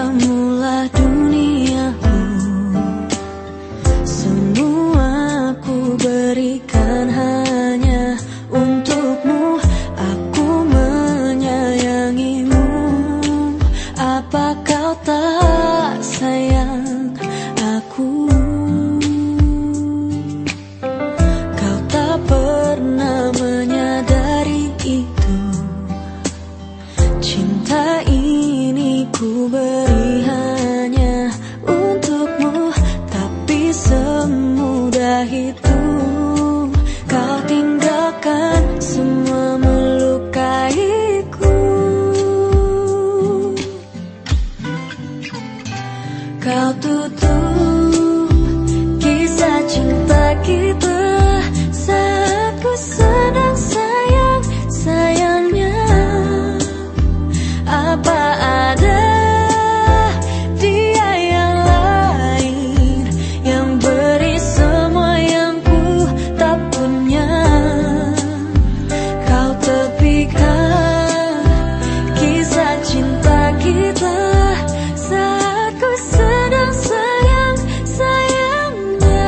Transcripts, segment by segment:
Kamulah duniaku, semua ku berikan hanya untukmu. Aku menyayangimu. Apa kau tak sayang aku? Kau tak pernah menyadari itu. Cinta ini ku beri hanya untukmu, tapi semudah itu kau tinggalkan semua melukaiku. Kau tutup kisah cinta kita saat ku sedang sayang-sayangnya. Apa ada dia yang lain yang beri semua yang ku tak punya? Kau tepikan kisah cinta kita saat ku sedang sayang-sayangnya.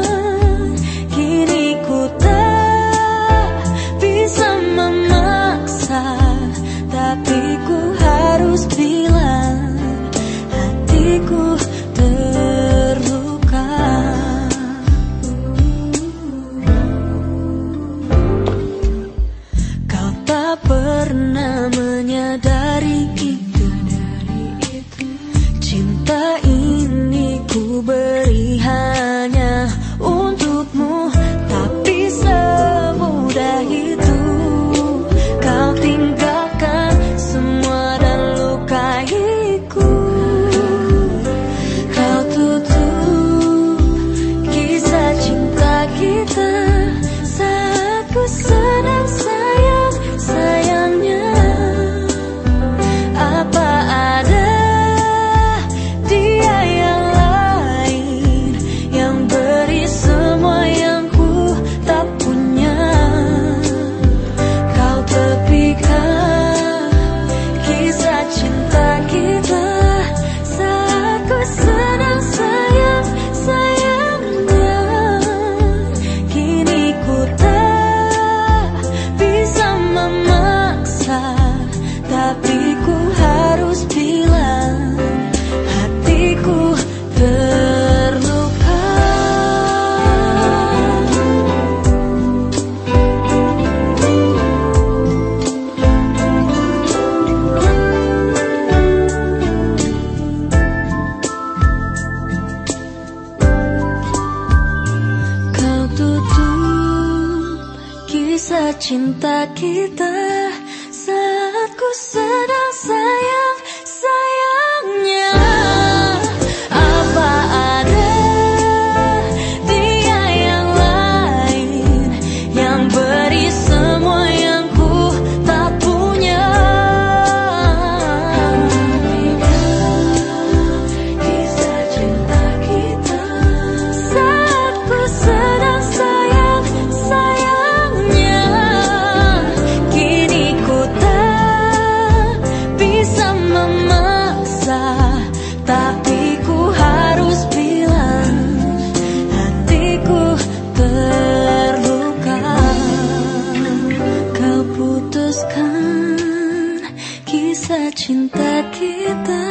Kini ku tak bisa memaksa, tapi ku harus bilang hatiku terluka. Kau tak pernah menyadari itu. Cinta ini ku beri hanya untukmu, tapi semudah itu kau tinggalkan semua dan lukaiku. Kau tutup kisah cinta kita saat ku sedang sayang-sayangnya. Apa ada dia yang lain yang beri semua yang ku tak punya? Kau tepikan kisah cinta kita saat ku sedang sayang-sayangnya. Kini ku tak bisa memaksa, tapi ku harus bilang hatiku terluka. Kau tutup kisah cinta kita saat ku sedang sayang-sayangnya. Apa ada dia yang lain yang beri semua yang ku tak punya? Kisah cinta kita saat ku sedang sayang-sayangnya. Kini ku tak bisa memaksa, tapi ku harus bilang hatiku terluka. Kau putuskan kisah cinta kita